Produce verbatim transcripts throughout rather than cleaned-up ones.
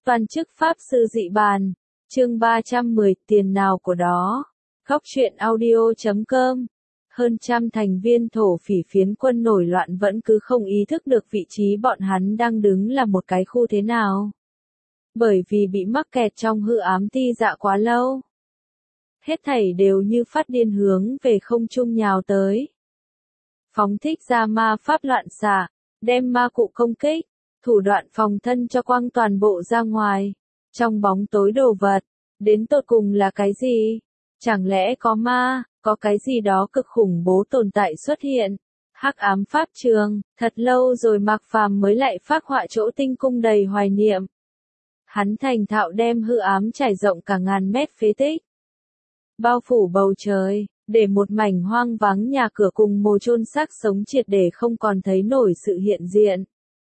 Văn chức Pháp sư dị bàn. Chương ba trăm mười, tiền nào của đó. Góc truyện audio chấm com. Hơn trăm thành viên thổ phỉ phiến quân nổi loạn vẫn cứ không ý thức được vị trí bọn hắn đang đứng là một cái khu thế nào. Bởi vì bị mắc kẹt trong hư ám ti dạ quá lâu. Hết thảy đều như phát điên hướng về không trung nhào tới. Phóng thích ra ma pháp loạn xạ, đem ma cụ công kích, thủ đoạn phòng thân cho quăng toàn bộ ra ngoài. Trong bóng tối đồ vật, đến tột cùng là cái gì? Chẳng lẽ có ma, có cái gì đó cực khủng bố tồn tại xuất hiện? Hắc ám pháp trường, thật lâu rồi Mạc Phàm mới lại phác họa chỗ tinh cung đầy hoài niệm. Hắn thành thạo đem hư ám trải rộng cả ngàn mét phế tích. Bao phủ bầu trời, để một mảnh hoang vắng nhà cửa cùng mồ chôn xác sống triệt để không còn thấy nổi sự hiện diện.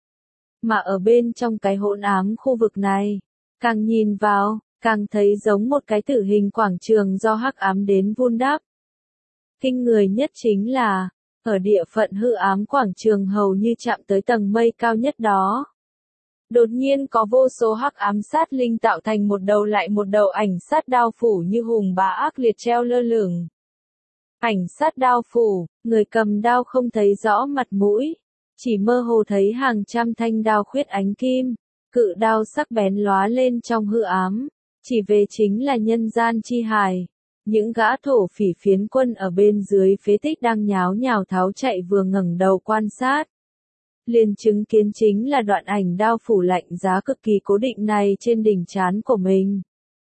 Mà ở bên trong cái hỗn ám khu vực này, càng nhìn vào, càng thấy giống một cái tử hình quảng trường do hắc ám đến vun đắp. Kinh người nhất chính là, ở địa phận hư ám quảng trường hầu như chạm tới tầng mây cao nhất đó. Đột nhiên có vô số hắc ám sát linh tạo thành một đầu lại một đầu ảnh sát đao phủ như hùng bá ác liệt treo lơ lửng. Ảnh sát đao phủ, người cầm đao không thấy rõ mặt mũi, chỉ mơ hồ thấy hàng trăm thanh đao khuyết ánh kim, cự đao sắc bén lóa lên trong hư ám, chỉ về chính là nhân gian chi hài. Những gã thổ phỉ phiến quân ở bên dưới phế tích đang nháo nhào tháo chạy vừa ngẩng đầu quan sát. Liền chứng kiến chính là đoạn ảnh đao phủ lạnh giá cực kỳ cố định này trên đỉnh trán của mình.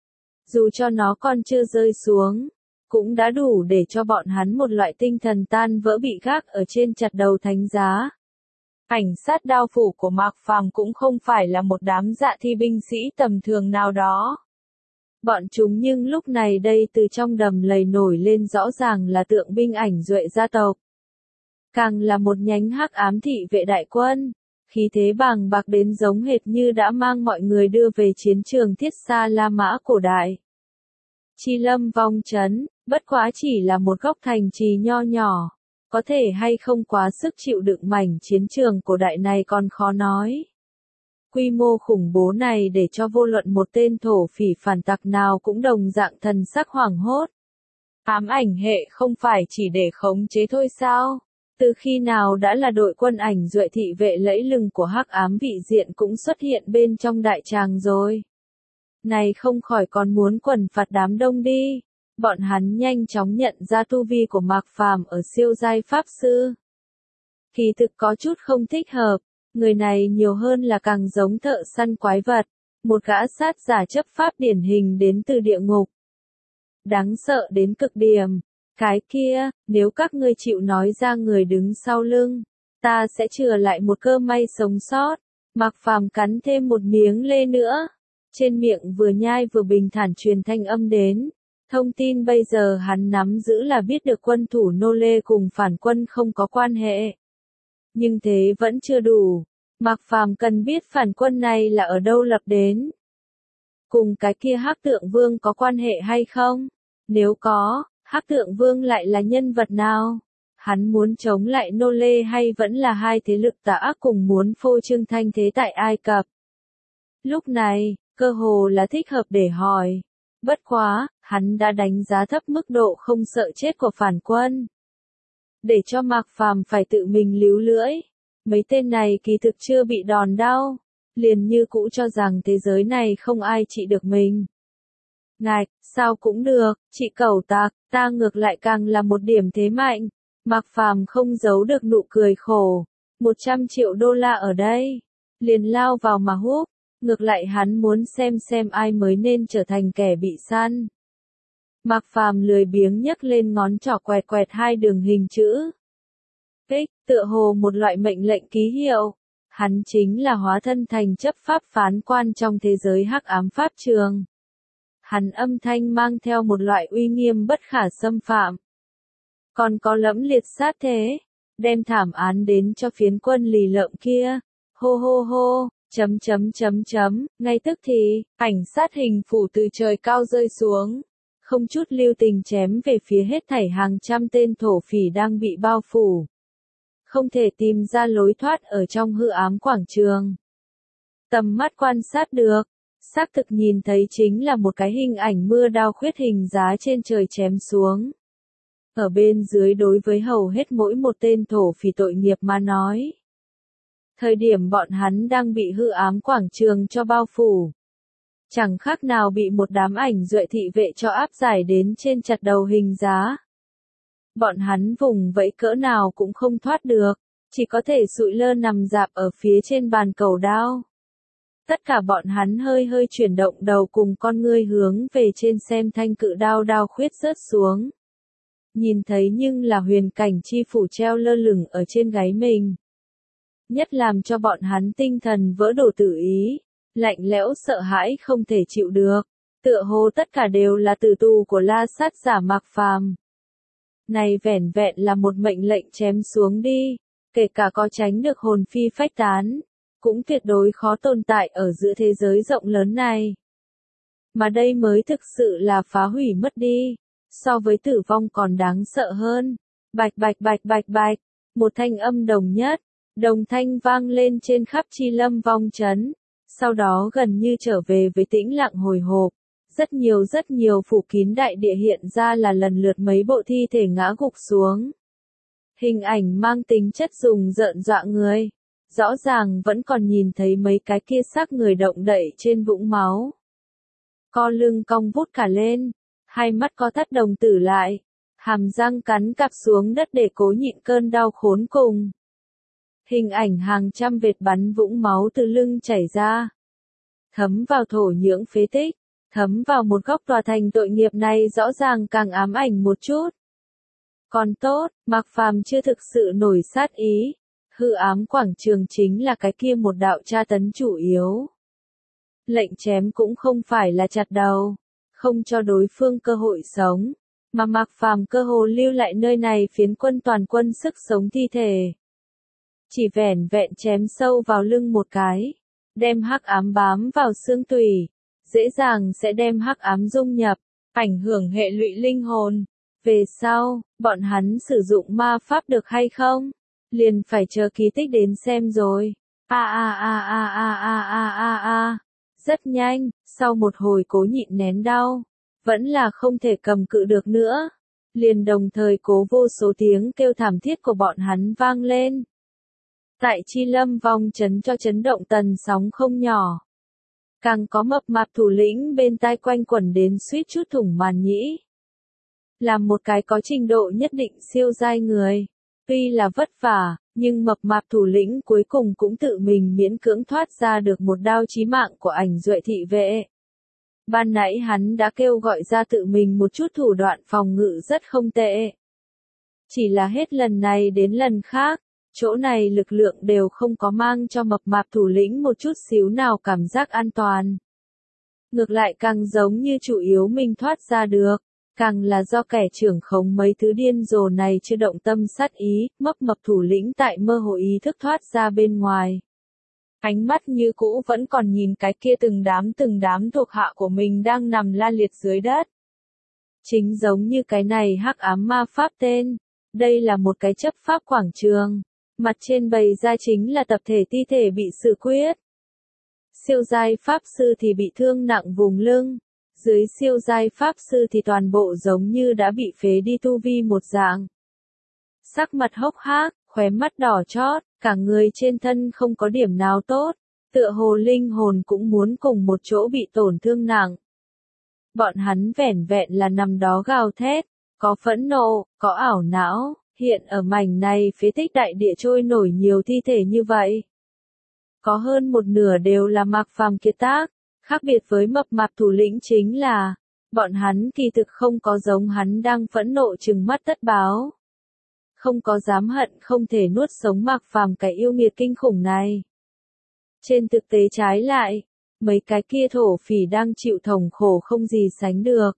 Dù cho nó còn chưa rơi xuống, cũng đã đủ để cho bọn hắn một loại tinh thần tan vỡ bị gác ở trên chặt đầu thánh giá. Ảnh sát đao phủ của Mạc Phàm cũng không phải là một đám dạ thi binh sĩ tầm thường nào đó. Bọn chúng nhưng lúc này đây từ trong đầm lầy nổi lên rõ ràng là tượng binh ảnh duệ gia tộc. Càng là một nhánh hắc ám thị vệ đại quân, khí thế bàng bạc đến giống hệt như đã mang mọi người đưa về chiến trường Thiết Sa La Mã cổ đại. Chi Lâm Vong Trấn, bất quá chỉ là một góc thành trì nho nhỏ, có thể hay không quá sức chịu đựng mảnh chiến trường cổ đại này còn khó nói. Quy mô khủng bố này để cho vô luận một tên thổ phỉ phản tặc nào cũng đồng dạng thần sắc hoảng hốt. Ám ảnh hệ không phải chỉ để khống chế thôi sao? Từ khi nào đã là đội quân ảnh duệ thị vệ lẫy lừng của hắc ám vị diện cũng xuất hiện bên trong đại tràng rồi. Này không khỏi còn muốn quần phạt đám đông đi. Bọn hắn nhanh chóng nhận ra tu vi của Mạc Phàm ở siêu giai pháp sư. Kỳ thực có chút không thích hợp, người này nhiều hơn là càng giống thợ săn quái vật, một gã sát giả chấp pháp điển hình đến từ địa ngục. Đáng sợ đến cực điểm. Cái kia, nếu các ngươi chịu nói ra người đứng sau lưng, ta sẽ chừa lại một cơ may sống sót. Mạc Phàm cắn thêm một miếng lê nữa. Trên miệng vừa nhai vừa bình thản truyền thanh âm đến. Thông tin bây giờ hắn nắm giữ là biết được quân thủ nô lê cùng phản quân không có quan hệ. Nhưng thế vẫn chưa đủ. Mạc Phàm cần biết phản quân này là ở đâu lập đến. Cùng cái kia hắc tượng vương có quan hệ hay không? Nếu có, hắc tượng vương lại là nhân vật nào? Hắn muốn chống lại nô lê hay vẫn là hai thế lực tà ác cùng muốn phô trương thanh thế tại Ai Cập? Lúc này, cơ hồ là thích hợp để hỏi. Bất quá, hắn đã đánh giá thấp mức độ không sợ chết của phản quân. Để cho Mạc Phàm phải tự mình líu lưỡi. Mấy tên này kỳ thực chưa bị đòn đau. Liền như cũ cho rằng thế giới này không ai trị được mình. Ngạch, sao cũng được, chị cẩu tạc, ta ngược lại càng là một điểm thế mạnh. Mạc Phàm không giấu được nụ cười khổ. Một trăm triệu đô la ở đây. Liền lao vào mà húp. Ngược lại hắn muốn xem xem ai mới nên trở thành kẻ bị săn. Mạc Phàm lười biếng nhấc lên ngón trỏ quẹt quẹt hai đường hình chữ. Kích, tựa hồ một loại mệnh lệnh ký hiệu. Hắn chính là hóa thân thành chấp pháp phán quan trong thế giới hắc ám pháp trường. Hắn âm thanh mang theo một loại uy nghiêm bất khả xâm phạm. Còn có lẫm liệt sát thế, đem thảm án đến cho phiến quân lì lợm kia. Hô hô hô. Chấm chấm chấm chấm, ngay tức thì, ảnh sát hình phủ từ trời cao rơi xuống, không chút lưu tình chém về phía hết thảy hàng trăm tên thổ phỉ đang bị bao phủ. Không thể tìm ra lối thoát ở trong hư ám quảng trường. Tầm mắt quan sát được, Xác thực nhìn thấy chính là một cái hình ảnh mưa đao khuyết hình giá trên trời chém xuống. Ở bên dưới đối với hầu hết mỗi một tên thổ phỉ tội nghiệp mà nói. Thời điểm bọn hắn đang bị hư ám quảng trường cho bao phủ. Chẳng khác nào bị một đám ảnh duệ thị vệ cho áp giải đến trên chặt đầu hình giá. Bọn hắn vùng vẫy cỡ nào cũng không thoát được, chỉ có thể sụi lơ nằm rạp ở phía trên bàn cầu đao. Tất cả bọn hắn hơi hơi chuyển động đầu cùng con ngươi hướng về trên xem thanh cự đao đao khuyết rớt xuống. Nhìn thấy nhưng là huyền cảnh chi phủ treo lơ lửng ở trên gáy mình. Nhất làm cho bọn hắn tinh thần vỡ đổ tự ý, lạnh lẽo sợ hãi không thể chịu được, tựa hồ tất cả đều là tử tù của La Sát giả Mạc Phàm. Này vẻn vẹn là một mệnh lệnh chém xuống đi, kể cả có tránh được hồn phi phách tán, cũng tuyệt đối khó tồn tại ở giữa thế giới rộng lớn này. Mà đây mới thực sự là phá hủy mất đi, so với tử vong còn đáng sợ hơn. Bạch bạch bạch bạch bạch, một thanh âm đồng nhất, đồng thanh vang lên trên khắp Chi Lâm Vong trấn, sau đó gần như trở về với tĩnh lặng hồi hộp. Rất nhiều rất nhiều phủ kín đại địa hiện ra là lần lượt mấy bộ thi thể ngã gục xuống. Hình ảnh mang tính chất rùng rợn dọa người. Rõ ràng vẫn còn nhìn thấy mấy cái kia xác người động đậy trên vũng máu. Co lưng cong vút cả lên, hai mắt co thắt đồng tử lại, hàm răng cắn cặp xuống đất để cố nhịn cơn đau khốn cùng. Hình ảnh hàng trăm vệt bắn vũng máu từ lưng chảy ra, thấm vào thổ nhưỡng phế tích, thấm vào một góc tòa thành tội nghiệp này rõ ràng càng ám ảnh một chút. Còn tốt, Mạc Phàm chưa thực sự nổi sát ý. Hư ám quảng trường chính là cái kia một đạo tra tấn chủ yếu. Lệnh chém cũng không phải là chặt đầu, không cho đối phương cơ hội sống, mà Mạc Phàm cơ hồ lưu lại nơi này phiến quân toàn quân sức sống thi thể. Chỉ vẻn vẹn chém sâu vào lưng một cái, đem hắc ám bám vào xương tủy, dễ dàng sẽ đem hắc ám dung nhập, ảnh hưởng hệ lụy linh hồn. Về sau, bọn hắn sử dụng ma pháp được hay không? Liền phải chờ kỳ tích đến xem rồi. A a a a a a a a a. Rất nhanh, sau một hồi cố nhịn nén đau, vẫn là không thể cầm cự được nữa. Liền đồng thời cố vô số tiếng kêu thảm thiết của bọn hắn vang lên. Tại Chi Lâm Vong trấn cho chấn động tần sóng không nhỏ. Càng có mập mạp thủ lĩnh bên tai quanh quẩn đến suýt chút thủng màn nhĩ. Làm một cái có trình độ nhất định siêu giai người. Tuy là vất vả, nhưng mập mạp thủ lĩnh cuối cùng cũng tự mình miễn cưỡng thoát ra được một đao chí mạng của ảnh duệ thị vệ. Ban nãy hắn đã kêu gọi ra tự mình một chút thủ đoạn phòng ngự rất không tệ. Chỉ là hết lần này đến lần khác, chỗ này lực lượng đều không có mang cho mập mạp thủ lĩnh một chút xíu nào cảm giác an toàn. Ngược lại càng giống như chủ yếu mình thoát ra được. Càng là do kẻ trưởng khống mấy thứ điên rồ này chưa động tâm sát ý, mấp mập thủ lĩnh tại mơ hồ ý thức thoát ra bên ngoài. Ánh mắt như cũ vẫn còn nhìn cái kia từng đám từng đám thuộc hạ của mình đang nằm la liệt dưới đất. Chính giống như cái này hắc ám ma pháp tên, đây là một cái chấp pháp quảng trường, mặt trên bày ra chính là tập thể thi thể bị xử quyết. Siêu giai pháp sư thì bị thương nặng vùng lưng. Dưới siêu giai pháp sư thì toàn bộ giống như đã bị phế đi tu vi một dạng. Sắc mặt hốc hác, khóe mắt đỏ chót, cả người trên thân không có điểm nào tốt, tựa hồ linh hồn cũng muốn cùng một chỗ bị tổn thương nặng. Bọn hắn vẻn vẹn là nằm đó gào thét, có phẫn nộ, có ảo não, hiện ở mảnh này phế tích đại địa trôi nổi nhiều thi thể như vậy. Có hơn một nửa đều là Mạc Phàm kiệt tác. Khác biệt với mập mạp thủ lĩnh chính là, bọn hắn kỳ thực không có giống hắn đang phẫn nộ trừng mắt tất báo. Không có dám hận không thể nuốt sống Mạc Phàm cái yêu nghiệt kinh khủng này. Trên thực tế trái lại, mấy cái kia thổ phỉ đang chịu thống khổ không gì sánh được.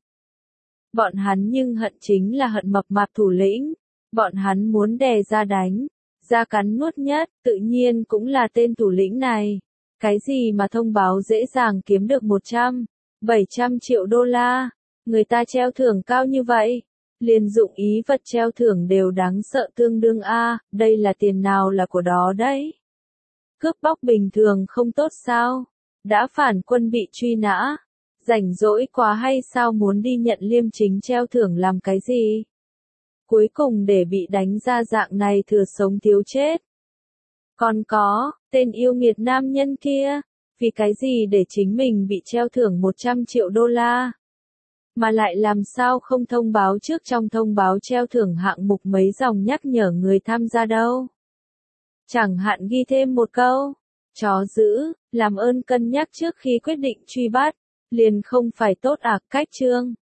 Bọn hắn nhưng hận chính là hận mập mạp thủ lĩnh, bọn hắn muốn đè ra đánh, ra cắn nuốt nhất, tự nhiên cũng là tên thủ lĩnh này. Cái gì mà thông báo dễ dàng kiếm được một trăm, bảy trăm triệu đô la, người ta treo thưởng cao như vậy, liền dụng ý vật treo thưởng đều đáng sợ tương đương a, đây là tiền nào là của đó đấy. Cướp bóc bình thường không tốt sao, Đã phản quân bị truy nã. Rảnh rỗi quá hay sao muốn đi nhận liêm chính treo thưởng làm cái gì? Cuối cùng để bị đánh ra dạng này thừa sống thiếu chết. Còn có, tên yêu nghiệt nam nhân kia, vì cái gì để chính mình bị treo thưởng một trăm triệu đô la? Mà lại làm sao không thông báo trước trong thông báo treo thưởng hạng mục mấy dòng nhắc nhở người tham gia đâu? Chẳng hạn ghi thêm một câu, chó dữ, làm ơn cân nhắc trước khi quyết định truy bắt, liền không phải tốt à, cách chương.